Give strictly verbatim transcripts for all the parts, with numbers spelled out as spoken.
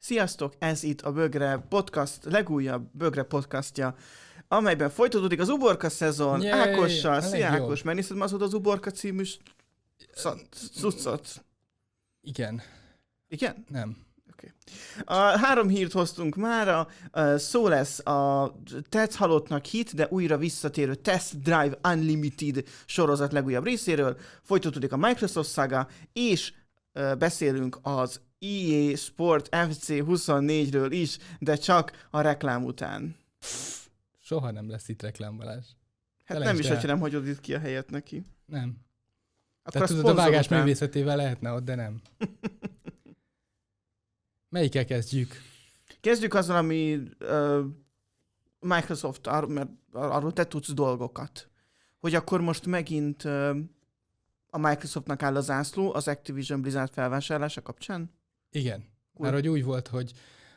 Sziasztok, ez itt a Bögre Podcast, legújabb Bögre podcastja, amelyben folytatódik az Uborka szezon. Yay, Ákossal. Szia Ákos, megnézted már az Uborka című cuccot? Igen. Igen? Nem. Okay. A három hírt hoztunk mára, szó lesz a Tetsz halottnak hit, de újra visszatérő Test Drive Unlimited sorozat legújabb részéről, folytatódik a Microsoft saga, és beszélünk az í á Sport ef cé huszonnégyről is, de csak a reklám után. Soha nem lesz itt reklámbalás. Hát nem is, hogyha nem hagyod itt ki a helyet neki. Nem. Akkor Tehát tudod, a vágás művészetével lehetne ott, de nem. Melyikkel kezdjük? Kezdjük azzal, ami uh, Microsoft, ar- mert arról te tudsz dolgokat. Hogy akkor most megint uh, a Microsoftnak áll a zászló az Activision Blizzard felvásárlása kapcsán? Igen. Cool. Már hogy úgy volt, hogy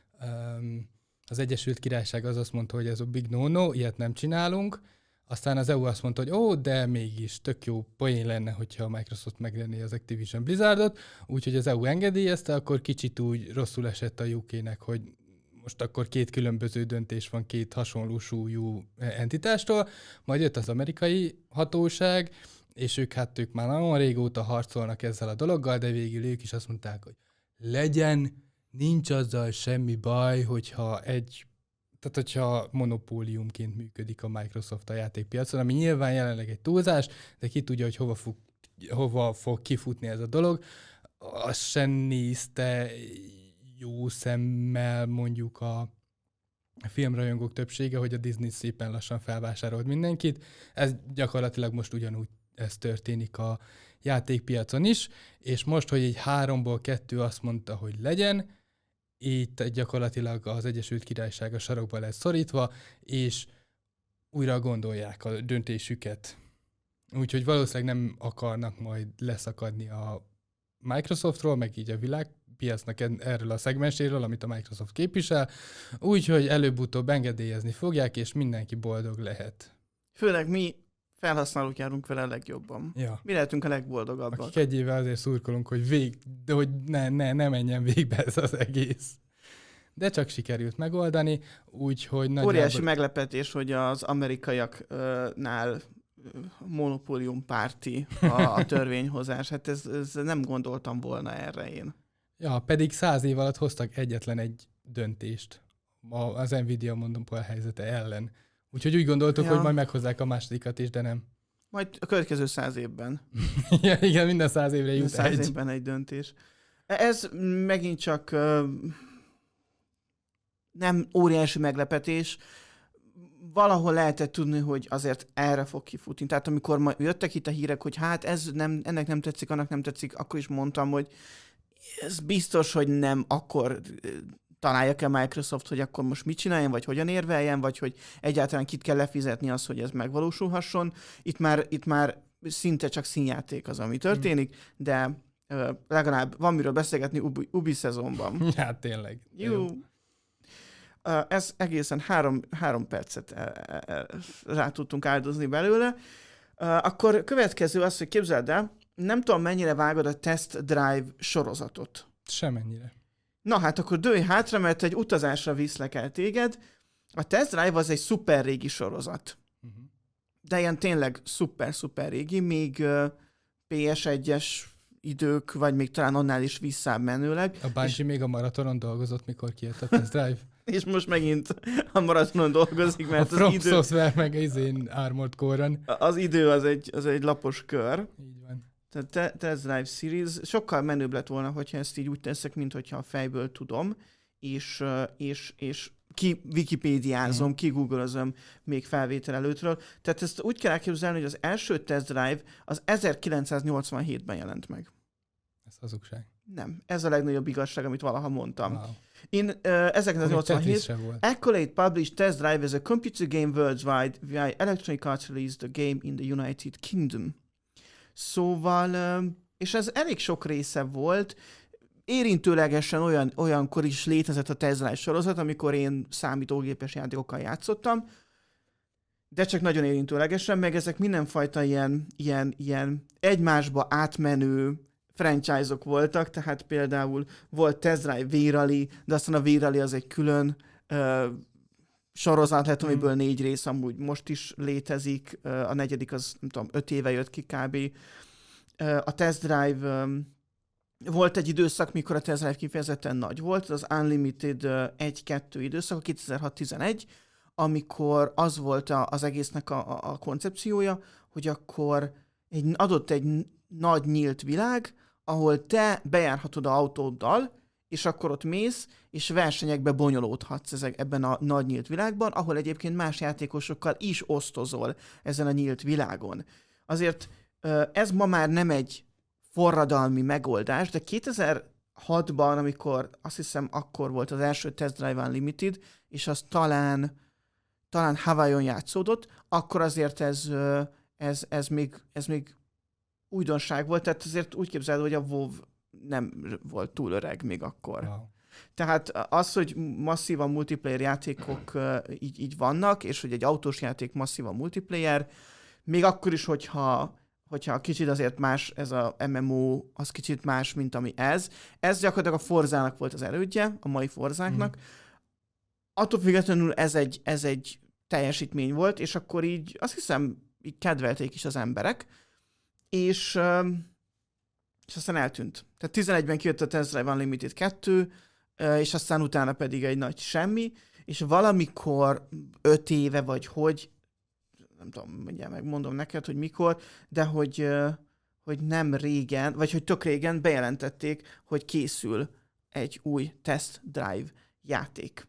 um, az Egyesült Királyság az azt mondta, hogy ez a big no-no, ilyet nem csinálunk. Aztán az é u azt mondta, hogy ó, de mégis tök jó poén lenne, hogyha a Microsoft megvenné az Activision Blizzardot, úgyhogy az é u engedélyezte, akkor kicsit úgy rosszul esett a u ká-nek, hogy most akkor két különböző döntés van két hasonló súlyú entitástól, majd jött az amerikai hatóság, és ők hát ők már nagyon régóta harcolnak ezzel a dologgal, de végül ők is azt mondták, hogy legyen, nincs azzal semmi baj, hogyha egy Tehát, hogyha monopóliumként működik a Microsoft a játékpiacon, ami nyilván jelenleg egy túlzás, de ki tudja, hogy hova fog, hova fog kifutni ez a dolog. Azt sem nézte jó szemmel mondjuk a filmrajongók többsége, hogy a Disney szépen lassan felvásárolt mindenkit. Ez gyakorlatilag most ugyanúgy ez történik a játékpiacon is, és most, hogy egy háromból kettő azt mondta, hogy legyen, így gyakorlatilag az Egyesült Királyság a sarokba lesz szorítva, és újra gondolják a döntésüket. Úgyhogy valószínűleg nem akarnak majd leszakadni a Microsoftról, meg így a világpiacnak erről a szegmenséről, amit a Microsoft képvisel, úgyhogy előbb-utóbb engedélyezni fogják, és mindenki boldog lehet. Főleg mi felhasználók járunk vele a legjobban. Ja. Mi lehetünk a legboldogabbak. Akik egy éve azért szurkolunk, hogy, vég, de hogy ne, ne, ne menjen végbe ez az egész. De csak sikerült megoldani, úgyhogy nagyjából... Óriási meglepetés, hogy az amerikaiaknál monopólium párti a, a törvényhozás. Hát ez, ez nem gondoltam volna erre én. Ja, pedig száz év alatt hoztak egyetlen egy döntést az Nvidia monopól helyzete ellen. Úgyhogy úgy gondoltuk, ja. hogy majd meghozzák a másodikat is, de nem. Majd a következő száz évben. ja, igen, minden száz évre jut száz egy. évben egy döntés. Ez megint csak uh, nem óriási meglepetés. Valahol lehetett tudni, hogy azért erre fog kifutni. Tehát amikor ma jöttek itt a hírek, hogy hát ez nem, ennek nem tetszik, annak nem tetszik, akkor is mondtam, hogy ez biztos, hogy nem akkor... találják-e Microsoft, hogy akkor most mit csináljon, vagy hogyan érveljen, vagy hogy egyáltalán kit kell lefizetni az, hogy ez megvalósulhasson. Itt már, itt már szinte csak színjáték az, ami történik, de uh, legalább van miről beszélgetni Ubi, Ubi szezonban. Hát tényleg. Jó. Jó. Uh, ez egészen három, három percet uh, uh, rá tudtunk áldozni belőle. Uh, akkor következő az, hogy képzeld el, nem tudom mennyire vágod a Test Drive sorozatot. Semennyire. Na hát akkor dőlj hátra, mert egy utazásra viszlek el téged. A Test Drive az egy szuper régi sorozat. Uh-huh. De ilyen tényleg szuper-szuper régi, még uh, pé es egyes idők, vagy még talán annál is visszább menőleg. A Bungie és... még a maratonon dolgozott, mikor kijött a Test Drive. És most megint a maratonon dolgozik, mert a az From idő... Software meg izén Armored Core-on. Az idő az egy, az egy lapos kör. Így van. Tehát Test Drive Series sokkal menőbb lett volna, hogyha ezt így úgy teszek, mint hogyha a fejből tudom, és, és, és ki Wikipédiázom, mm. ki Google-özöm még felvétel előttről. Tehát ezt úgy kell elképzelni, hogy az első Test Drive az ezerkilencszáznyolcvanhétben jelent meg. Ez hazugság. Nem. Ez a legnagyobb igazság, amit valaha mondtam. Wow. In uh, ezerkilencszáznyolcvanhét, Accolade published Test Drive as a computer game worldwide via Electronic Arts released the game in the United Kingdom. Szóval, és ez elég sok része volt, érintőlegesen olyan, olyankor is létezett a Test Drive sorozat, amikor én számítógépes játékokkal játszottam, de csak nagyon érintőlegesen, meg ezek mindenfajta ilyen, ilyen, ilyen egymásba átmenő franchise-ok voltak, tehát például volt Test Drive V-Rally, de aztán a V-Rally az egy külön uh, sorozat lett, amiből mm. négy rész amúgy most is létezik, uh, a negyedik az, nem tudom, öt éve jött ki kb. Uh, a Test Drive, um, volt egy időszak, mikor a Test Drive kifejezetten nagy volt, az Unlimited uh, egy-kettő időszak, a kétezer-hat tizenegy, amikor az volt a, az egésznek a, a, a koncepciója, hogy akkor egy, adott egy nagy nyílt világ, ahol te bejárhatod az autóddal, és akkor ott mész, és versenyekbe bonyolódhatsz ezek, ebben a nagy nyílt világban, ahol egyébként más játékosokkal is osztozol ezen a nyílt világon. Azért ez ma már nem egy forradalmi megoldás, de kétezer-hatban, amikor azt hiszem akkor volt az első Test Drive Unlimited, és az talán, talán Hawaiion játszódott, akkor azért ez, ez, ez, még, ez még újdonság volt, tehát azért úgy képzeled, hogy a WoW nem volt túl öreg még akkor. Wow. Tehát az, hogy masszívan multiplayer játékok így, így vannak, és hogy egy autós játék masszívan multiplayer, még akkor is, hogyha, hogyha kicsit azért más ez a em em o, az kicsit más, mint ami ez. Ez gyakorlatilag a Forzának volt az elődje, a mai Forzáknak. Mm. Attól függetlenül ez egy, ez egy teljesítmény volt, és akkor így azt hiszem, így kedvelték is az emberek, és, és aztán eltűnt. Tehát tizenegyben kijött a Test Drive Unlimited kettő, és aztán utána pedig egy nagy semmi, és valamikor öt éve, vagy hogy, nem tudom, mindjárt megmondom neked, hogy mikor, de hogy, hogy nem régen, vagy hogy tök régen bejelentették, hogy készül egy új Test Drive játék.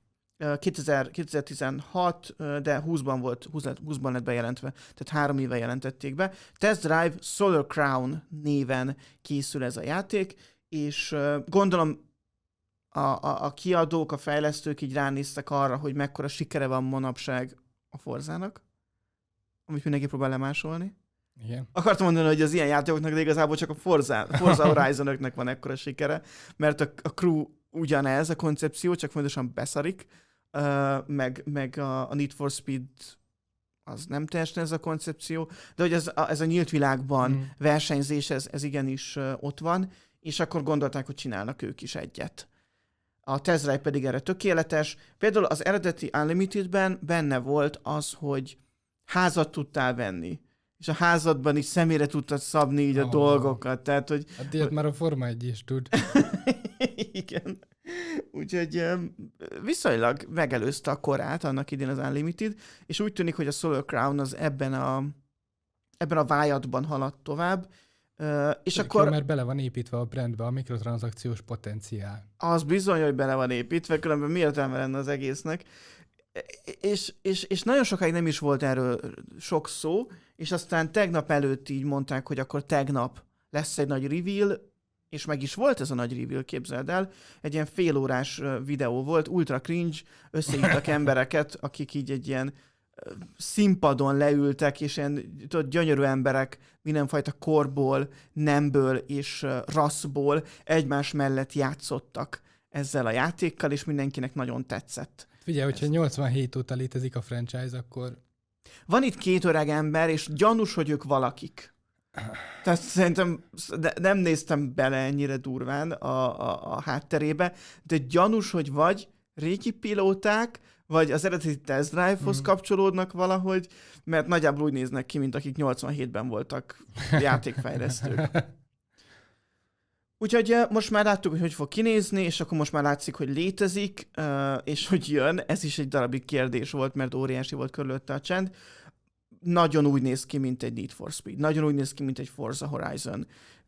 kétezer-tizenhat, de húszban volt, húszban lett bejelentve, tehát három éve jelentették be. Test Drive Solar Crown néven készül ez a játék, és gondolom a, a, a kiadók, a fejlesztők így ránéztek arra, hogy mekkora sikere van manapság a Forzának, amit mindenki próbál lemásolni. Igen. Akartam mondani, hogy az ilyen játékoknak, de igazából csak a Forza, Forza Horizon-öknek van ekkora sikere, mert a, a crew ugyanez a koncepció, csak fontosan beszarik, uh, meg, meg a, a Need for Speed az nem teljesen ez a koncepció, de hogy ez a, ez a nyílt világban mm. versenyzés, ez, ez igenis uh, ott van, és akkor gondolták, hogy csinálnak ők is egyet. A Test Drive pedig erre tökéletes. Például az eredeti Unlimitedben benne volt az, hogy házat tudtál venni, és a házadban is személyre tudtad szabni így a oh. dolgokat. Tehát, hogy... Hát ilyet már a Forma egy is tud. Igen. Úgyhogy viszonylag megelőzte a korát annak idén az Unlimited, és úgy tűnik, hogy a Solar Crown az ebben a, ebben a vájatban haladt tovább. Uh, és Tök akkor... Jó, mert bele van építve a brandbe a mikrotranszakciós potenciál. Az bizony, hogy bele van építve, különben mi értelme lenne az egésznek. És, és, és nagyon sokáig nem is volt erről sok szó, és aztán tegnap előtt így mondták, hogy akkor tegnap lesz egy nagy reveal, és meg is volt ez a nagy reveal, képzeld el. Egy ilyen félórás videó volt, ultra cringe, összehívtak embereket, akik így egy ilyen színpadon leültek, és ilyen tudod, gyönyörű emberek mindenfajta korból, nemből és rasszból egymás mellett játszottak ezzel a játékkal, és mindenkinek nagyon tetszett. Figyelj, hogyha nyolcvanhét óta létezik a franchise, akkor... Van itt két öreg ember, és gyanús, hogy ők valakik. Tehát szerintem nem néztem bele ennyire durván a, a, a hátterébe, de gyanús, hogy vagy régi pilóták, vagy az eredeti Test Drive-hoz mm. kapcsolódnak valahogy, mert nagyjából úgy néznek ki, mint akik nyolcvanhétben voltak játékfejlesztők. Úgyhogy most már láttuk, hogy hogy fog kinézni, és akkor most már látszik, hogy létezik, és hogy jön. Ez is egy darabig kérdés volt, mert óriási volt körülötte a csend. Nagyon úgy néz ki, mint egy Need for Speed. Nagyon úgy néz ki, mint egy Forza Horizon.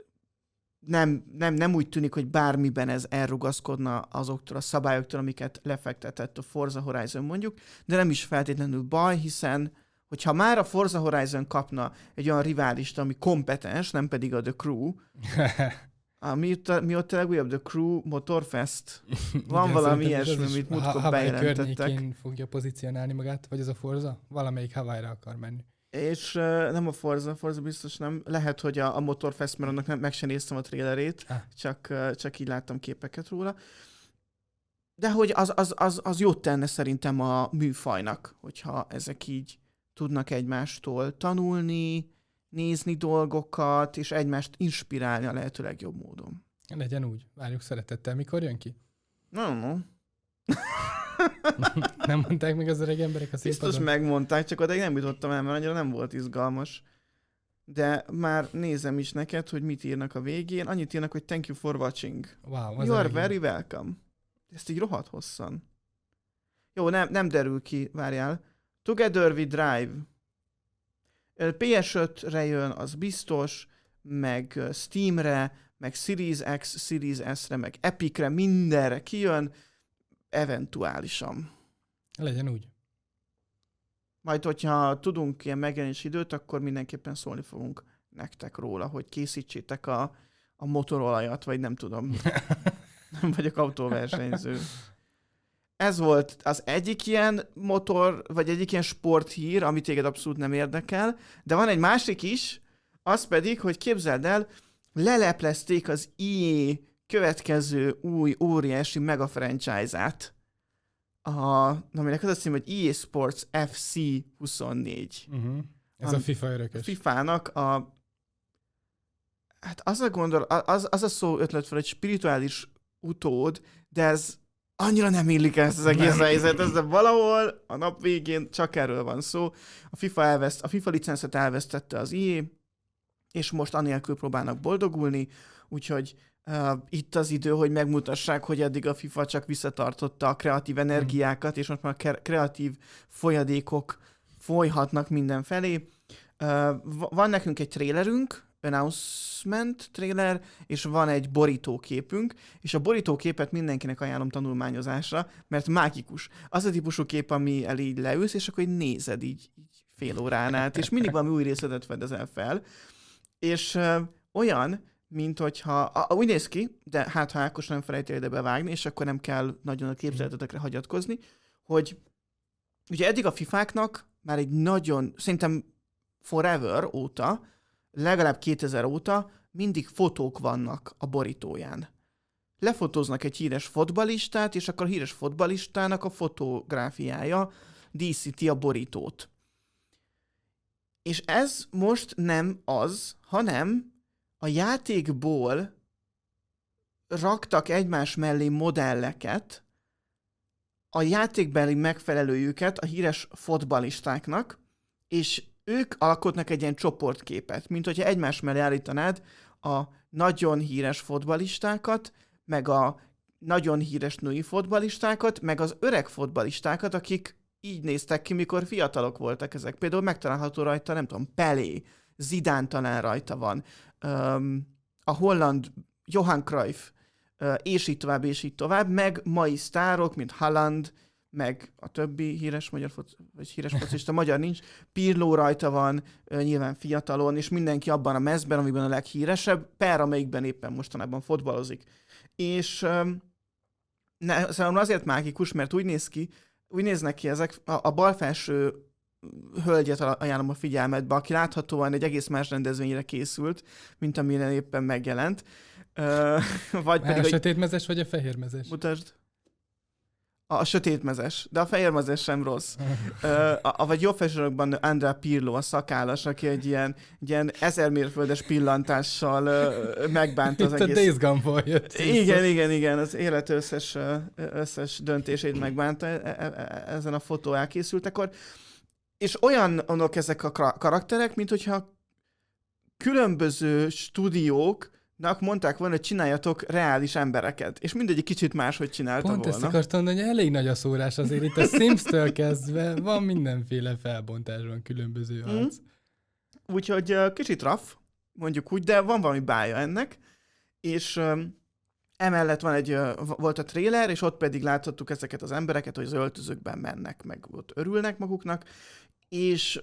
Nem, nem, nem úgy tűnik, hogy bármiben ez elrugaszkodna azoktól a szabályoktól, amiket lefektetett a Forza Horizon mondjuk, de nem is feltétlenül baj, hiszen hogyha már a Forza Horizon kapna egy olyan riválist, ami kompetens, nem pedig a The Crew, a, mi, mi ott a legújabb The Crew Motorfest? Van igen, valami ilyesmi, amit múltkor bejelentettek. Környékén fogja pozícionálni magát, vagy ez a Forza? Valamelyik Hawaii-ra akar menni. És uh, nem a Forza, Forza biztos nem. Lehet, hogy a, a Motorfest, mert annak nem, meg sem néztem a trailerét, ah. csak, uh, csak így láttam képeket róla. De hogy az, az, az, az jót tenne szerintem a műfajnak, hogyha ezek így tudnak egymástól tanulni, nézni dolgokat, és egymást inspirálni a lehető legjobb módon. Legyen úgy. Várjuk szeretettel. Mikor jön ki? No, no. Nem mondták még az öreg emberek a színpadon? Biztos megmondták, csak odaig nem jutottam el, mert annyira nem volt izgalmas. De már nézem is neked, hogy mit írnak a végén. Annyit írnak, hogy thank you for watching. Wow, You are very welcome. Ezt így rohadt hosszan. Jó, nem, nem derül ki, várjál. Together we drive. pé es ötre jön, az biztos, meg Steamre, meg Series X, Series S-re, meg Epicre, mindenre kijön, eventuálisan. Legyen úgy. Majd, hogyha tudunk ilyen megjelenési időt, akkor mindenképpen szólni fogunk nektek róla, hogy készítsétek a, a motorolajat, vagy nem tudom. Nem vagyok autóversenyző. Ez volt az egyik ilyen motor, vagy egyik ilyen sporthír, ami téged abszolút nem érdekel, de van egy másik is, az pedig, hogy képzeld el, leleplezték az í á következő új óriási mega franchise-át, a, aminek az a cím, hogy í á Sports ef cé huszonnégy. Uh-huh. Ez a, a FIFA örökös. A fifának a... Hát az a gondol, az, az a szó ötlet fel, hogy spirituális utód, de ez annyira nem illik ezt az egész helyzet, ez de valahol a nap végén csak erről van szó. A FIFA, elveszt, a FIFA licenszet elvesztette az í á, és most anélkül próbálnak boldogulni, úgyhogy uh, itt az idő, hogy megmutassák, hogy eddig a FIFA csak visszatartotta a kreatív energiákat, és most már a kreatív folyadékok folyhatnak mindenfelé. Uh, van nekünk egy trailerünk, announcement trailer, és van egy borítóképünk, és a borítóképet mindenkinek ajánlom tanulmányozásra, mert mágikus. Az a típusú kép, ami el így leülsz, és akkor így nézed így, így fél órán át, és mindig valami új részletet fedezel fel. És uh, olyan, mint hogyha, a, úgy néz ki, de hát ha Ákos nem felejti ide bevágni, és akkor nem kell nagyon a képzeletetekre hagyatkozni, hogy ugye eddig a fifáknak már egy nagyon, szerintem forever óta, legalább kétezer óta mindig fotók vannak a borítóján. Lefotóznak egy híres fotbalistát, és akkor a híres fotbalistának a fotográfiája díszíti a borítót. És ez most nem az, hanem a játékból raktak egymás mellé modelleket, a játékbeli megfelelőjüket a híres fotbalistáknak, és ők alkotnak egy ilyen csoportképet, mint hogyha egymás mellé állítanád a nagyon híres fotbalistákat, meg a nagyon híres női fotbalistákat, meg az öreg fotbalistákat, akik így néztek ki, mikor fiatalok voltak ezek. Például megtalálható rajta, nem tudom, Pelé, Zidane talán rajta van, um, a holland Johan Cruyff, uh, és így tovább, és így tovább, meg mai sztárok, mint Haaland, meg a többi híres magyar foc, vagy híres focista, magyar nincs, Pirlo rajta van, uh, nyilván fiatalon, és mindenki abban a mezben, amiben a leghíresebb, per amelyikben éppen mostanában fotbalozik. És um, ne, számomra azért mágikus, mert úgy néz ki, úgy néznek ki ezek, a, a bal felső hölgyet ajánlom a figyelmetbe, aki láthatóan egy egész más rendezvényre készült, mint amilyen éppen megjelent. Uh, vagy a pedig, sötétmezes vagy a fehérmezes? Mutasd. A, a sötétmezes, de a fehérmezes sem rossz. uh, a, a, vagy jobb felsősorokban Andrea Pirlo, a szakállas, aki egy ilyen, egy ilyen ezer mérföldes pillantással uh, megbánta az Itt egész... a Days Gone-ból jött. Igen, igen, igen, az élet összes, összes döntését megbánta ezen a fotó elkészültekor. És olyanok ezek a karakterek, mint hogyha különböző stúdióknak mondták volna, hogy csináljatok reális embereket. És mindegyik kicsit máshogy csinálta Pont volna. Pont ezt akartam mondani, hogy elég nagy a szórás azért. Itt a Sims-től kezdve van mindenféle felbontás, van különböző arc. Mm. Úgyhogy uh, kicsit raff, mondjuk úgy, de van valami bája ennek. És um, emellett van egy, uh, volt a trailer, és ott pedig láthattuk ezeket az embereket, hogy az öltözőkben mennek, meg ott örülnek maguknak. És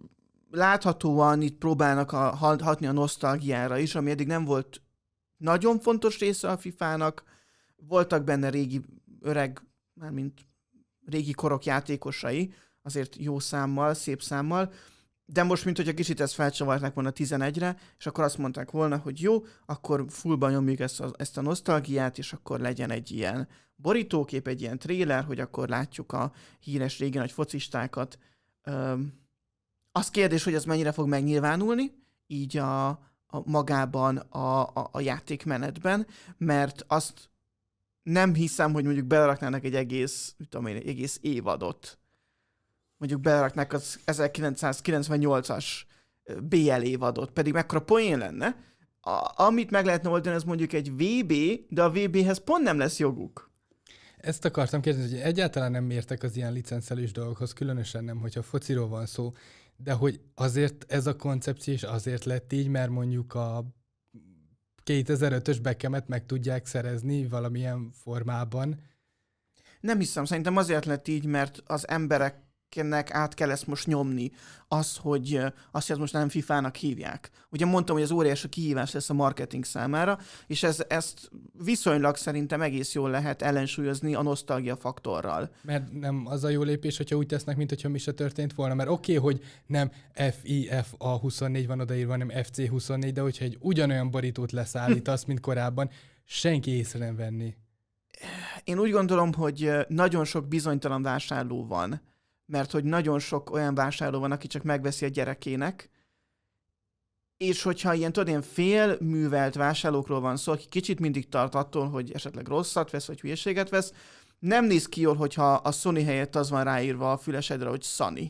láthatóan itt próbálnak a, hatni a nosztalgiára is, ami eddig nem volt nagyon fontos része a fifának. Voltak benne régi, öreg, mármint régi korok játékosai, azért jó számmal, szép számmal, de most, mint hogyha kicsit ezt felcsavarták volna tizenegyre, és akkor azt mondták volna, hogy jó, akkor fullban nyomjuk ezt a, ezt a nosztalgiát, és akkor legyen egy ilyen borítókép, egy ilyen trailer, hogy akkor látjuk a híres régi nagy focistákat. Um, az kérdés, hogy ez mennyire fog megnyilvánulni, így a, a magában a, a, a játékmenetben, mert azt nem hiszem, hogy mondjuk beleraknának egy egész, tudom én, egy egész évadot. Mondjuk beleraknák az ezerkilencszázkilencvennyolcas bé el évadot, pedig mekkora poén lenne. A, amit meg lehetne oldani, ez mondjuk egy vé bé, de a vé béhez pont nem lesz joguk. Ezt akartam kérdezni, hogy egyáltalán nem értek az ilyen licencelős dolgokhoz, különösen nem, hogyha fociról van szó, de hogy azért ez a koncepció is azért lett így, mert mondjuk a kétezer-ötös Beckhamet meg tudják szerezni valamilyen formában. Nem hiszem, szerintem azért lett így, mert az embereknek át kell ezt most nyomni. Az, hogy azt, hogy most nem fifának hívják. Ugye mondtam, hogy az óriási kihívás lesz a marketing számára, és ez, ezt viszonylag szerintem egész jól lehet ellensúlyozni a nosztalgia faktorral. Mert nem az a jó lépés, hogyha úgy tesznek, mint hogyha mi se történt volna. Mert oké, okay, hogy nem ef i ef a huszonnégy van odaírva, hanem ef cé huszonnégy, de hogyha egy ugyanolyan borítót leszállítasz, mint korábban, senki észre nem venni. Én úgy gondolom, hogy nagyon sok bizonytalan vásárló van, mert hogy nagyon sok olyan vásárló van, aki csak megveszi a gyerekének, és hogyha ilyen, tudod, ilyen félművelt vásárlókról van szó, aki kicsit mindig tart attól, hogy esetleg rosszat vesz, vagy hülyeséget vesz, nem néz ki jól, hogyha a Sony helyett az van ráírva a fülesedre, hogy Sunny.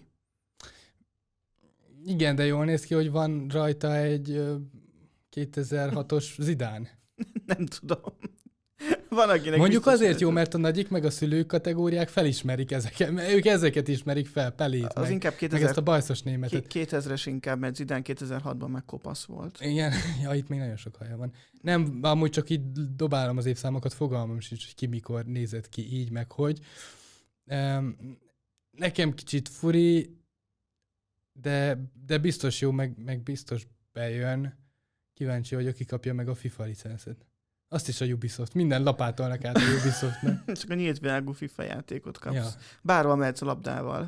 Igen, de jól néz ki, hogy van rajta egy kétezer-hatos Zidane. Nem tudom. Van, akinek mondjuk azért jó, mert a nagyik meg a szülők kategóriák felismerik ezeket, ők ezeket ismerik fel, Pelét, az meg, inkább kétezer, meg ezt a bajszos németet. kétezres inkább, mert Zidane kétezer-hatban meg kopasz volt. Igen, ja, itt még nagyon sok haja van. Nem, amúgy csak így dobálom az évszámokat, fogalmam sincs, hogy ki mikor nézett ki így, meg hogy. Um, nekem kicsit furi, de, de biztos jó, meg, meg biztos bejön. Kíváncsi vagyok, ki kapja meg a FIFA licenszet. Azt is a Ubisoft. Minden lapátolnak át a Ubisoftnak. Csak a nyílt világú FIFA játékot kapsz. Ja. Bárhol mehetsz a labdával.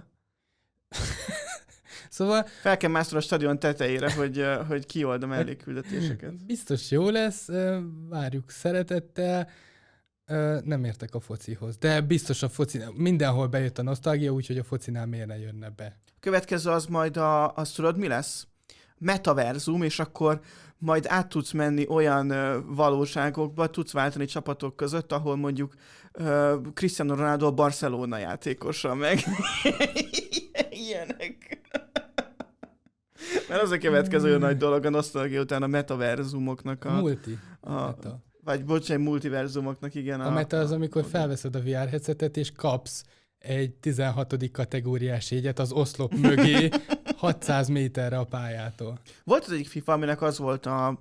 Szóval... Fel kell mászol a stadion tetejére, hogy, hogy kiold a mellékküldetéseket. Biztos jó lesz, várjuk szeretettel. Nem értek a focihoz. De biztos a foci... Mindenhol bejött a nosztalgia, úgyhogy a focinál miért ne jönne be. A következő az majd a... Azt tudod, mi lesz? Metaverzum, és akkor majd át tudsz menni olyan ö, valóságokba, tudsz váltani csapatok között, ahol mondjuk ö, Cristiano Ronaldo a Barcelona játékosa, meg ilyenek. Mert az a következő mm. nagy dolog a nosztalgia után a metaverzumoknak a... Multi. A, meta. Vagy bocsánat, multiverzumoknak, igen. A, a meta az, amikor a, felveszed a vé er headsetet, és kapsz egy tizenhatodik kategóriás jegyet az oszlop mögé hatszáz méterre a pályától. Volt az egyik FIFA, aminek az volt a...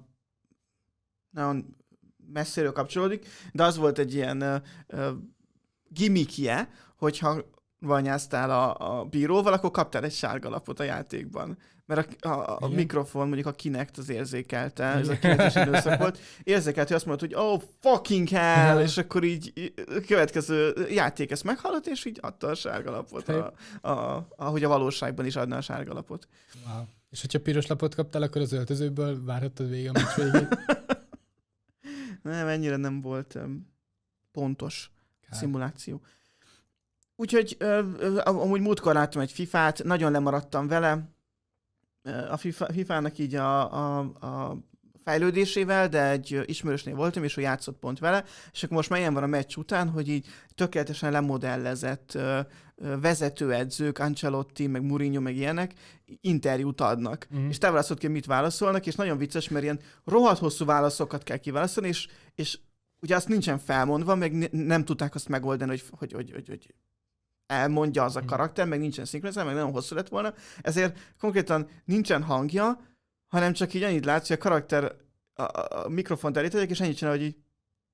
nagyon messziről kapcsolódik, de az volt egy ilyen uh, uh, gimmickje, hogyha vanyáztál a, a bíróval, akkor kaptál egy sárga lapot a játékban. Mert a, a, a mikrofon, mondjuk a Kinect az érzékelte, ez a kilences időszak volt, érzékelte, hogy azt mondta, hogy oh, fucking hell, és akkor így a következő játék ezt meghallott, és így adta a sárga lapot, a, a, ahogy a valóságban is adna a sárga lapot. Wow. És hogyha piros lapot kaptál, akkor az öltözőből várhattad végig a meccs végét? Nem, ennyire nem volt um, pontos Kár. Szimuláció. Úgyhogy ö, ö, amúgy múltkor láttam egy fifát, nagyon lemaradtam vele, a FIFA, fifának így a, a, a fejlődésével, de egy ismerősnél voltam, és ő játszott pont vele, és akkor most már ilyen van a meccs után, hogy így tökéletesen lemodellezett ö, ö, vezetőedzők, Ancelotti, meg Mourinho, meg ilyenek, interjút adnak. Mm. És te válaszolod ki, mit válaszolnak, és nagyon vicces, mert ilyen rohadt hosszú válaszokat kell kiválaszolni, és, és ugye azt nincsen felmondva, meg ne, nem tudták azt megoldani, hogy, hogy, hogy, hogy, hogy elmondja az a karakter, meg nincsen szinkronizálva, meg nagyon hosszú lett volna, ezért konkrétan nincsen hangja, hanem csak így annyit látsz, hogy a karakter a, a, a mikrofont elítegyek, és ennyit csinál, hogy így...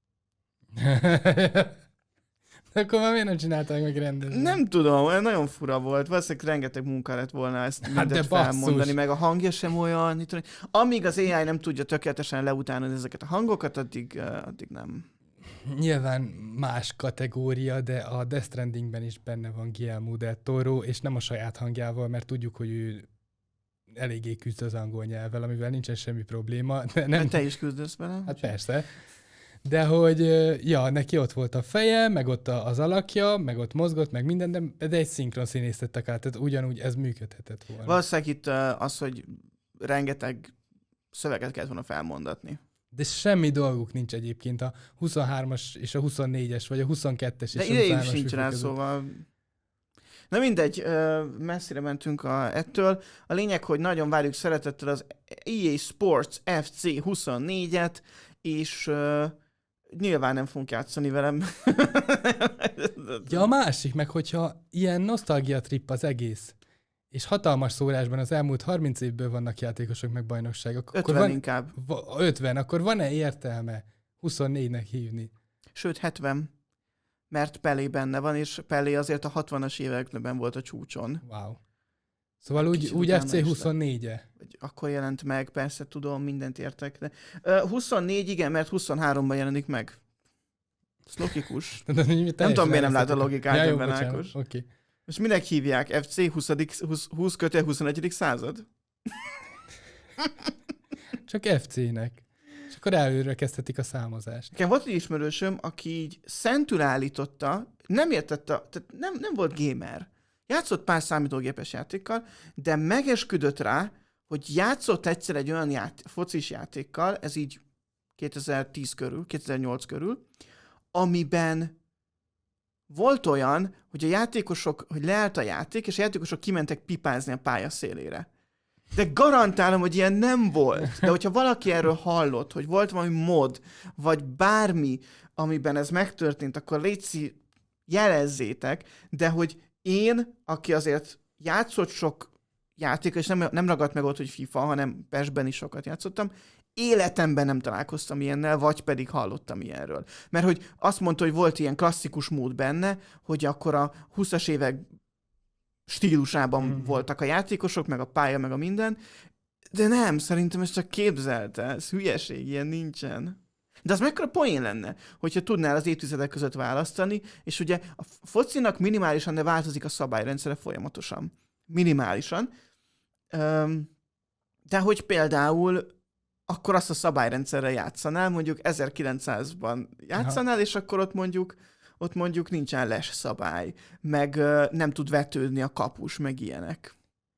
De akkor már miért nem csinálták meg rendesen? Nem tudom, nagyon fura volt. Valószínűleg rengeteg munka lett volna ezt hát mindet felmondani, meg a hangja sem olyan. Tudom, amíg az á i nem tudja tökéletesen leutálni ezeket a hangokat, addig, addig nem. Nyilván más kategória, de a Death Strandingben is benne van Guillermo del Toro, és nem a saját hangjával, mert tudjuk, hogy ő eléggé küzd az angol nyelvvel, amivel nincsen semmi probléma. De nem... te is küzdesz vele? Hát persze. De hogy, ja, neki ott volt a feje, meg ott az alakja, meg ott mozgott, meg minden, de, de egy szinkron színésztettek át, tehát ugyanúgy ez működhetett volna. Valószínűleg itt az, hogy rengeteg szöveget kellett volna felmondatni. De semmi dolguk nincs egyébként a huszonhármas és a huszonnégyes, vagy a huszonkettes és de a huszonhármas. De sincs rá, szóval... Na mindegy, messzire mentünk a, ettől. A lényeg, hogy nagyon várjuk szeretettel az E A Sports ef cé huszonnégyet, és uh, nyilván nem fogunk játszani velem. Ja, a másik meg, hogyha ilyen nosztalgia trip az egész, és hatalmas szórásban az elmúlt harminc évből vannak játékosok meg bajnokságok. ötven van, inkább. ötven, akkor van-e értelme huszonnégynek hívni? Sőt, hetven. Mert Pelé benne van, és Pelé azért a hatvanas években volt a csúcson. Wow. Szóval úgy, úgy ef cé huszonnégye? Akkor jelent meg, persze tudom, mindent értek. De... Uh, huszonnégy, igen, mert huszonháromban jelenik meg. Ez logikus. De, de, nem tudom, miért nem lát a logikát ja, ebben, Ákos. Okay. Most minek hívják? ef cé húsz kötőjel huszonegyedik század? Csak ef cének. És akkor előre kezdhetik a számozást. Nekem volt egy ismerősöm, aki így szentül állította, nem értette, tehát nem, nem volt gamer. Játszott pár számítógépes játékkal, de megesküdött rá, hogy játszott egyszer egy olyan ját, focis játékkal, ez így kétezer-tíz körül, kétezer-nyolc körül, amiben volt olyan, hogy a játékosok, hogy leállt a játék, és a játékosok kimentek pipázni a pálya szélére. De garantálom, hogy ilyen nem volt. De hogyha valaki erről hallott, hogy volt valami mod, vagy bármi, amiben ez megtörtént, akkor létszi, jelezzétek, de hogy én, aki azért játszott sok játék, és nem, nem ragadt meg ott, hogy FIFA, hanem pésben is sokat játszottam, életemben nem találkoztam ilyennel, vagy pedig hallottam ilyenről. Mert hogy azt mondta, hogy volt ilyen klasszikus mód benne, hogy akkor a huszas évek stílusában mm. voltak a játékosok, meg a pálya, meg a minden, de nem, szerintem ez csak képzelte, ez hülyeség, ilyen nincsen. De az mekkora poén lenne, hogyha tudnál az évtizedek között választani, és ugye a focinak minimálisan, de változik a szabályrendszere folyamatosan. Minimálisan. De hogy például akkor azt a szabályrendszerre játszanál, mondjuk ezerkilencszázban játszanál, Aha. és akkor ott mondjuk ott mondjuk nincsen les szabály, meg uh, nem tud vetődni a kapus, meg ilyenek.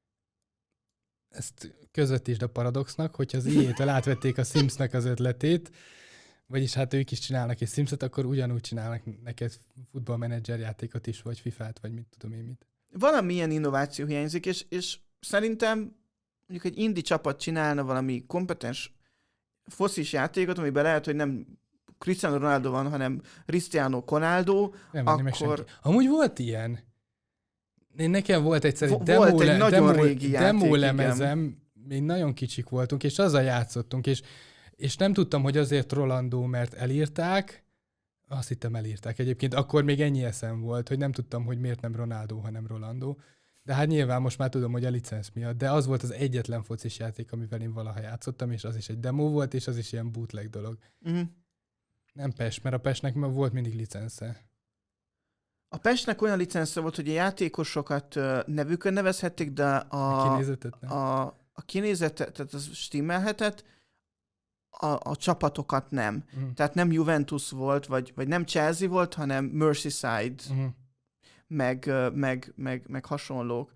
Ezt közvetítsd a Paradoxnak, hogyha az í á-től átvették a Simsnek az ötletét, vagyis hát ők is csinálnak egy Simset, akkor ugyanúgy csinálnak neked futballmenedzser játékot is, vagy fifát, vagy mit tudom én mit. Valamilyen innováció hiányzik, és, és szerintem mondjuk egy indie csapat csinálna valami kompetens foszis játékot, amiben lehet, hogy nem Cristiano Ronaldo van, hanem Cristiano Ronaldo, nem akkor... Amúgy volt ilyen. Én nekem volt egyszer egy volt demo, egy le, nagyon demo, régi játék, demo lemezem, igen. Még nagyon kicsik voltunk, és azzal játszottunk, és, és nem tudtam, hogy azért Rolando, mert elírták, azt hittem elírták egyébként, akkor még ennyi eszem volt, hogy nem tudtam, hogy miért nem Ronaldo, hanem Rolando. De hát nyilván most már tudom, hogy a licensz miatt, de az volt az egyetlen focis játék, amivel én valaha játszottam, és az is egy demo volt, és az is ilyen bootleg dolog. Uh-huh. Nem pés, mert a pésnek volt mindig licensze. A pésnek olyan licensze volt, hogy a játékosokat nevükön nevezhették, de a, a kinézetet nem. A, a kinézetet, tehát az stimmelhetett, a, a csapatokat nem. Uh-huh. Tehát nem Juventus volt, vagy, vagy nem Chelsea volt, hanem Merseyside, uh-huh. meg, meg, meg, meg hasonlók.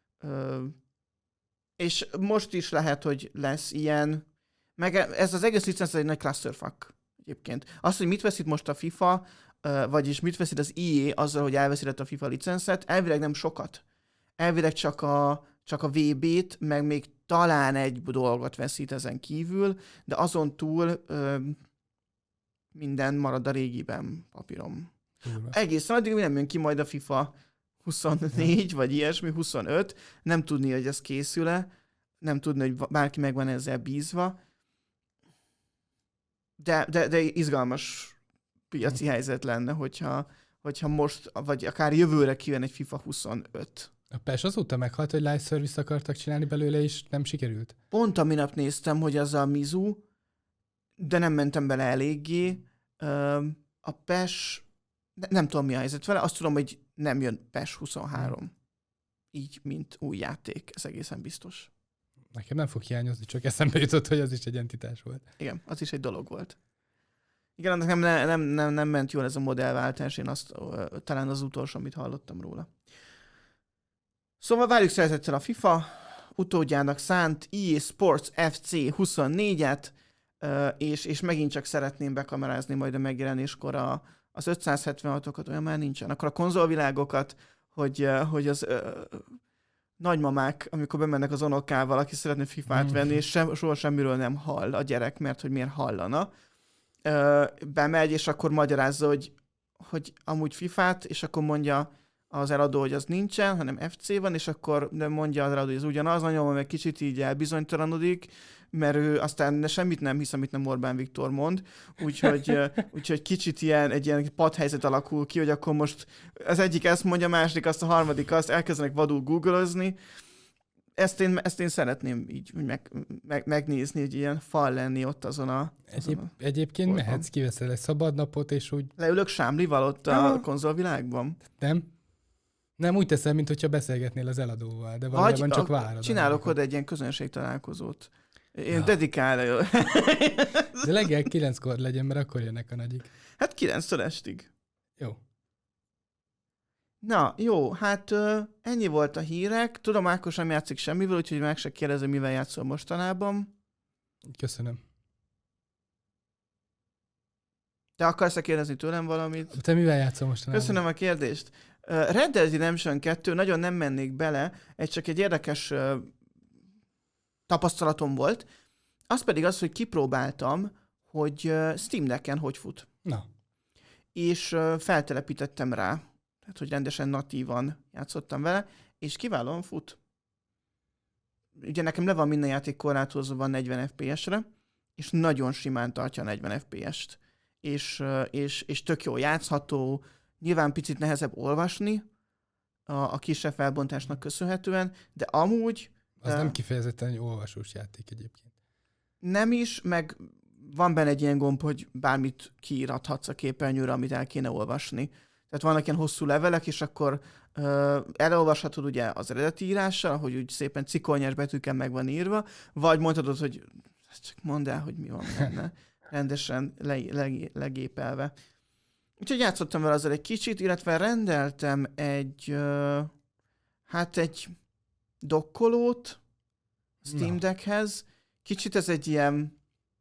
És most is lehet, hogy lesz ilyen, meg ez az egész licensz egy nagy clusterfuck egyébként. Azt, hogy mit vesz itt most a FIFA, vagyis mit vesz itt az í á azzal, hogy elveszített a FIFA licenszet, elvileg nem sokat. Elvileg csak a, csak a vé bét, meg még talán egy dolgot veszít ezen kívül, de azon túl ö, minden marad a régiben, papírom. Ugyan. Egészen addig nem jön ki majd a FIFA huszonnégy, ja. vagy ilyesmi, huszonöt, nem tudni, hogy ez készül-e, nem tudni, hogy bárki meg van ezzel bízva, de, de, de izgalmas piaci helyzet lenne, hogyha, hogyha most, vagy akár jövőre kijön egy FIFA huszonöt. A pés azóta meghalt, hogy live service akartak csinálni belőle, és nem sikerült? Pont a minap néztem, hogy az a Mizu, de nem mentem bele eléggé. A pés, nem tudom mi a helyzet vele, azt tudom, hogy nem jön pés huszonhárom. Hmm. Így, mint új játék, ez egészen biztos. Nekem nem fog hiányozni, csak eszembe jutott, hogy az is egy entitás volt. Igen, az is egy dolog volt. Igen, nekem nem, nem, nem, nem ment jól ez a modellváltás, én azt talán az utolsó, amit hallottam róla. Szóval várjuk szeretettel a FIFA utódjának szánt i á Sports ef cé huszonnégyet, és, és megint csak szeretném bekamerázni majd a megjelenéskor a, az ötszázhetvenhatokat, olyan már nincsen. Akkor a konzolvilágokat, hogy, hogy az ö, nagymamák, amikor bemennek az unokával, aki szeretne fifát venni, és sem, soha semmiről nem hall a gyerek, mert hogy miért hallana, ö, bemegy, és akkor magyarázza, hogy, hogy amúgy fifát, és akkor mondja az eladó, hogy az nincsen, hanem ef cé van, és akkor mondja az eladó, hogy ez ugyanaz, nagyon meg kicsit így elbizonytalanodik, mert ő aztán semmit nem hisz, amit nem Orbán Viktor mond, úgyhogy, úgyhogy kicsit ilyen, egy ilyen padhelyzet alakul ki, hogy akkor most az egyik ezt mondja, a második azt, a harmadik azt, elkezdenek vadul googleozni. Ezt én, ezt én szeretném így meg, meg, megnézni, hogy ilyen fal lenni ott azon a... Egyéb, azon a egyébként orban. Mehetsz, kiveszel egy szabadnapot, és úgy... Leülök Sámlival ott a ah. konzolvilágban? Nem. Nem, úgy teszem, mint hogyha beszélgetnél az eladóval, de valójában csak várod. Csinálok oda egy ilyen közönségtalálkozót. Én ja. dedikálja. De legalább kilenckor legyen, mert akkor jönnek a nagyik. Hát kilenctől estig. Jó. Na, jó, hát uh, ennyi volt a hírek. Tudom, Ákos nem játszik semmivel, úgyhogy meg se kérdezem, mivel játszol mostanában. Köszönöm. Te akarsz-e kérdezni tőlem valamit? Te mivel játszol mostanában? Köszönöm a kérdést. Uh, Red Dead Redemption kettő, nagyon nem mennék bele, egy csak egy érdekes uh, tapasztalatom volt. Az pedig az, hogy kipróbáltam, hogy uh, Steam Decken hogy fut. Na. És uh, feltelepítettem rá, tehát hogy rendesen natívan játszottam vele, és kiválóan fut. Ugye nekem le van minden játék korlátozva negyven ef pé es-re, és nagyon simán tartja a negyven ef pé est. És, és, és tök jó játszható, nyilván picit nehezebb olvasni a, a kisebb felbontásnak köszönhetően, de amúgy... Az uh, nem kifejezetten egy olvasós játék egyébként. Nem is, meg van benne egy ilyen gomb, hogy bármit kiírathatsz a képernyőre, amit el kéne olvasni. Tehát vannak ilyen hosszú levelek, és akkor uh, elolvashatod ugye az eredeti írással, hogy úgy szépen cikonyás betűkkel meg van írva, vagy mondhatod, hogy csak mondd el, hogy mi van benne. Rendesen le, le, legépelve. Úgyhogy játszottam vele azzal egy kicsit, illetve rendeltem egy, uh, hát egy dokkolót Steam Deckhez. Kicsit ez egy ilyen...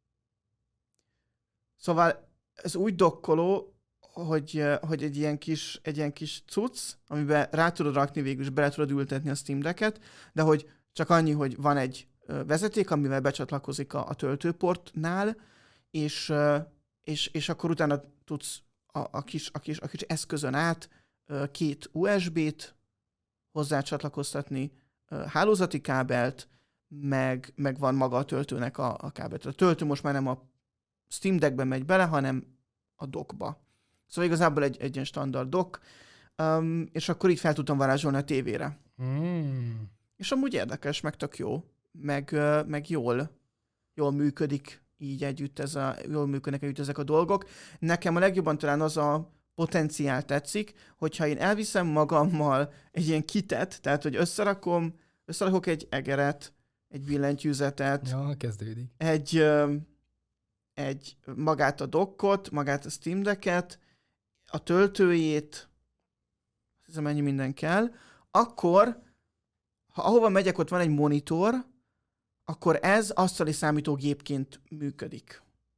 Szóval ez úgy dokkoló, hogy, hogy egy ilyen kis, egy ilyen kis cucc, amiben rá tudod rakni végül, és bele tudod ültetni a Steam Decket, de hogy csak annyi, hogy van egy vezeték, amivel becsatlakozik a, a töltőportnál, és, és, és akkor utána tudsz a, a, kis, a, kis, a kis eszközön át két u es bé-t hozzácsatlakoztatni, hálózati kábelt, meg, meg van maga a töltőnek a, a kábelt. A töltő most már nem a Steam Deckbe megy bele, hanem a dockba. Szóval igazából egy, egy ilyen standard dock, um, és akkor így fel tudtam varázsolni a tévére. Mm. És amúgy érdekes, meg tök jó, meg, meg jól, jól működik így együtt, ez a, jól működnek együtt ezek a dolgok. Nekem a legjobban talán az a potenciál tetszik, hogyha én elviszem magammal egy ilyen kitet, tehát hogy összerakom, összerakok egy egeret, egy billentyűzetet, ja, kezdődik. Egy, egy magát a dockot, magát a Steam Decket, a töltőjét, hiszem ennyi minden kell, akkor, ha ahova megyek, ott van egy monitor, akkor ez asztali számítógépként működik.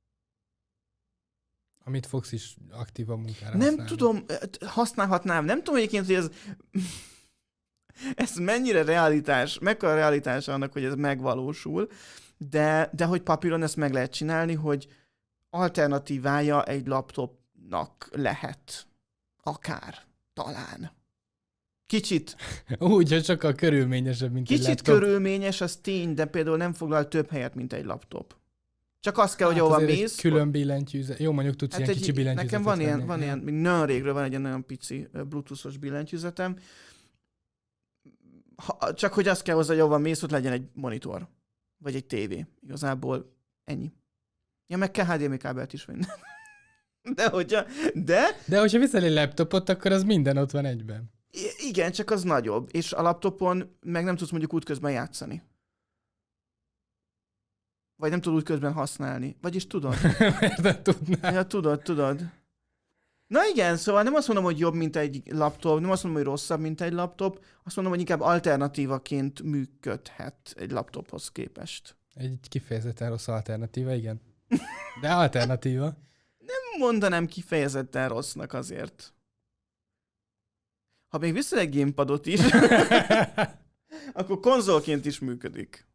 Amit fogsz is aktívan munkára Nem használni. tudom, használhatnám, nem tudom egyébként, hogy ez, ez mennyire realitás, mekkora realitás annak, hogy ez megvalósul, de, de hogy papíron ezt meg lehet csinálni, hogy alternatívája egy laptopnak lehet. Akár. Talán. Kicsit. Úgy, hogy sokkal körülményesebb, mint Kicsit egy laptop. körülményes, az tény, de például nem foglal több helyet, mint egy laptop. Csak azt kell, hát hogy ahova mész. Külön billentyűzet. Jó, mondjuk tudsz hát ilyen egy, kicsi billentyűzetet. Nekem van ilyen, venni. van ilyen, még nagyon régről van egy ilyen nagyon pici bluetoothos billentyűzetem. Ha, csak hogy azt kell hozzá, hogy ahova mész, ott legyen egy monitor. Vagy egy tévé. Igazából ennyi. Ja, meg kell há dé em i kábelt is venni. De hogyha... De... De hogyha viszel egy laptopot, akkor az minden ott van egyben. I- igen, csak az nagyobb. És a laptopon meg nem tudsz mondjuk útközben játszani. Vagy nem tudod útközben használni. Vagyis tudod. Miért nem tudnál? Ja, tudod, tudod. Na igen, szóval nem azt mondom, hogy jobb, mint egy laptop, nem azt mondom, hogy rosszabb, mint egy laptop, azt mondom, hogy inkább alternatívaként működhet egy laptophoz képest. Egy kifejezetten rossz alternatíva, igen. De alternatíva. Nem mondanám kifejezetten rossznak azért. Ha még vissza egy gamepadot is, akkor konzolként is működik.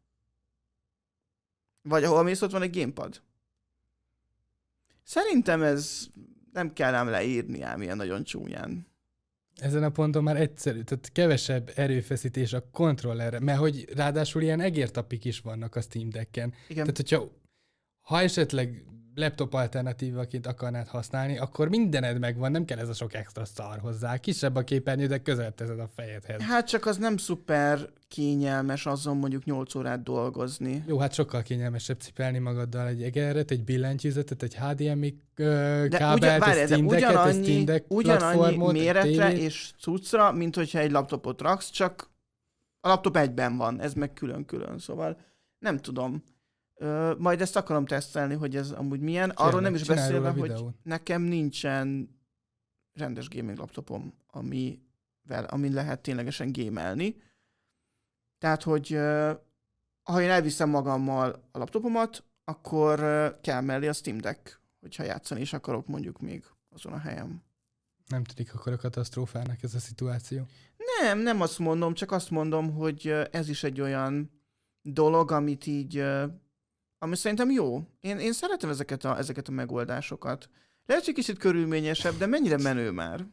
Vagy ahol mész, ott van egy gamepad. Szerintem ez nem kell ám leírni ám ilyen nagyon csúnyán. Ezen a ponton már egyszerű, tehát kevesebb erőfeszítés a kontrollerre, mert hogy ráadásul ilyen egértapik is vannak a Steam Decken. Igen. Tehát, hogyha ha esetleg laptop alternatívaként akarnád használni, akkor mindened megvan, nem kell ez a sok extra szar hozzá. Kisebb a képernyő, de közel teszed a fejedhez. Hát csak az nem szuper kényelmes azon mondjuk nyolc órát dolgozni. Jó, hát sokkal kényelmesebb cipelni magaddal egy egeret, egy billentyűzetet, egy há dé em i kábelt, ugyan, egy Steam Decket, egy Steam Deck platformot, méretre és cuccra, mint hogyha egy laptopot raksz, csak a laptop egyben van, ez meg külön-külön, szóval nem tudom. Ö, majd ezt akarom tesztelni, hogy ez amúgy milyen. Arról Kérlek, nem is csinálj beszélve, róla hogy videót. nekem nincsen rendes gaming laptopom, amivel, amin lehet ténylegesen gémelni. Tehát, hogy ö, ha én elviszem magammal a laptopomat, akkor ö, kell mellé a Steam Deck, hogyha játszani is akarok mondjuk még azon a helyen. Nem tűnik akkor a katasztrófának ez a szituáció. Nem, nem azt mondom, csak azt mondom, hogy ö, ez is egy olyan dolog, amit így, ö, ami szerintem jó. Én, én szeretem ezeket a, ezeket a megoldásokat. Lehet, hogy kicsit körülményesebb, de mennyire menő már.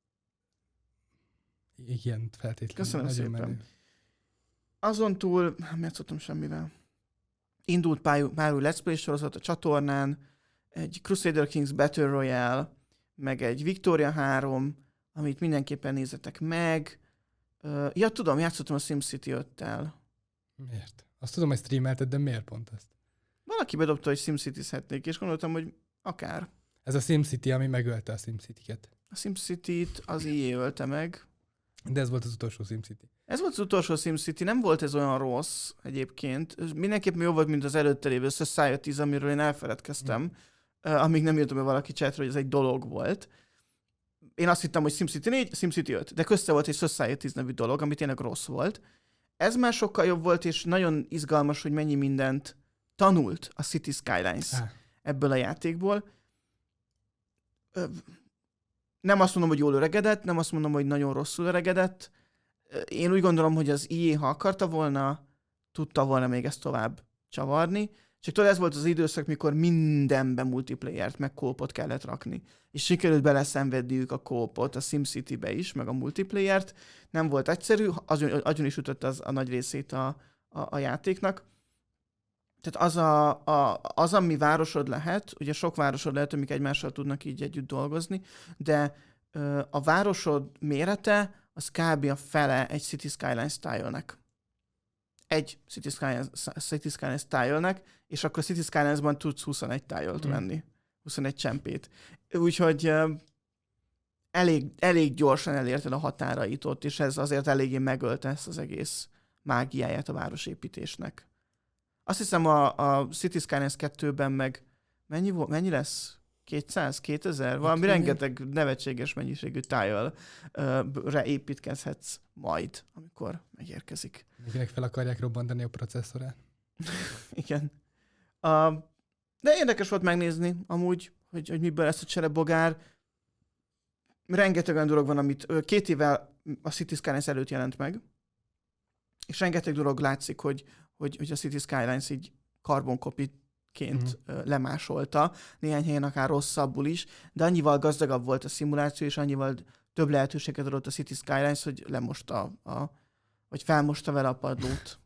Igen, feltétlenül. Köszönöm Nagyon szépen. menő. Azon túl, nem játszottam semmivel. Indult pár, pár új Let's Play sorozat a csatornán, egy Crusader Kings Battle Royale, meg egy Victoria három, amit mindenképpen nézzetek meg. Uh, ja, tudom, játszottam a SimCity öttel. Miért? Azt tudom, hogy streamelted, de miért pont ezt? Valaki bedobta, hogy SimCity-zhetnék, és gondoltam, hogy akár. Ez a SimCity, ami megölte a SimCity-ket. A SimCity-t az í á ölte meg. De ez volt az utolsó SimCity. Ez volt az utolsó SimCity, nem volt ez olyan rossz egyébként. Mindenképpen jó volt, mint az előtte lévő Society, amiről én elfeledkeztem, mm. uh, amíg nem írtam be valaki chatre, hogy ez egy dolog volt. Én azt hittem, hogy SimCity négy, SimCity öt, de közte volt egy Society nevű dolog, ami tényleg rossz volt. Ez már sokkal jobb volt, és nagyon izgalmas, hogy mennyi mindent tanult a City Skylines ah. ebből a játékból. Nem azt mondom, hogy jól öregedett, nem azt mondom, hogy nagyon rosszul öregedett. Én úgy gondolom, hogy az í á, ha akarta volna, tudta volna még ezt tovább csavarni. Csak tudod, ez volt az időszak, mikor mindenben multiplayert, meg co-opot kellett rakni. És sikerült beleszenvedniük a co-opot a SimCity-be is, meg a multiplayert. Nem volt egyszerű, azon, azon is ütött az a nagy részét a, a, a játéknak. Tehát az, a, a, az, ami városod lehet, ugye sok városod lehet, amik egymással tudnak így együtt dolgozni, de ö, a városod mérete az kb. A fele egy City Skyline style-nek. Egy City Skyline, City Skyline style-nek, és akkor City Skylines-ban tudsz huszonegy tile-t mm. venni. huszonegy csempét. Úgyhogy ö, elég, elég gyorsan elérted a határait ott, és ez azért eléggé megölte ezt az egész mágiáját a városépítésnek. Azt hiszem a, a City Skylines kettőben meg mennyi, mennyi lesz? kétszáz, kétezer? Valami okay. rengeteg nevetséges mennyiségű tile-re építkezhetsz majd, amikor megérkezik. Mindenek fel akarják robbantani a processzorát. Igen. Uh, de érdekes volt megnézni amúgy, hogy, hogy miből lesz a cserebogár. Rengeteg olyan dolog van, amit két évvel a City Skylines előtt jelent meg, és rengeteg dolog látszik, hogy Hogy, hogy a City Skylines így carbon copy-ként uh-huh. lemásolta, néhány helyen akár rosszabbul is, de annyival gazdagabb volt a szimuláció, és annyival több lehetőséget adott a City Skylines, hogy lemosta, a, vagy felmosta vele a padlót.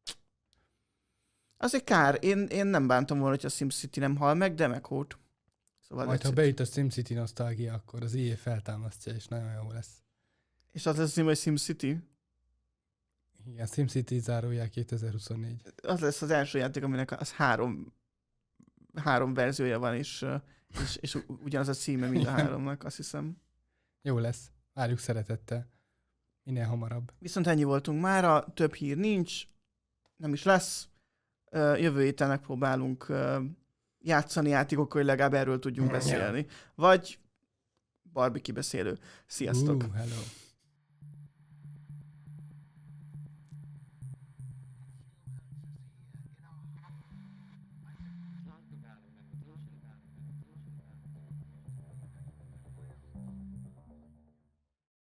Az egy kár. Én, én nem bántam volna, hogy a SimCity nem hal meg, de meghót. Szóval majd ha beüt a SimCity nosztalgia, akkor az í á feltámasztja, és nagyon jó lesz. És az lesz, hogy SimCity? Igen, SimCity zárójel kétezer-huszonnégy. Az lesz az első játék, aminek az három, három verziója van, és, és, és ugyanaz a címe mind a háromnak, azt hiszem. Jó lesz. Várjuk szeretettel. Minél hamarabb. Viszont ennyi voltunk mára, több hír nincs, nem is lesz. Jövő héten megpróbálunk játszani játékokkal, hogy legalább erről tudjunk beszélni. Vagy Barbie kibeszélő. Sziasztok! Uh, hello!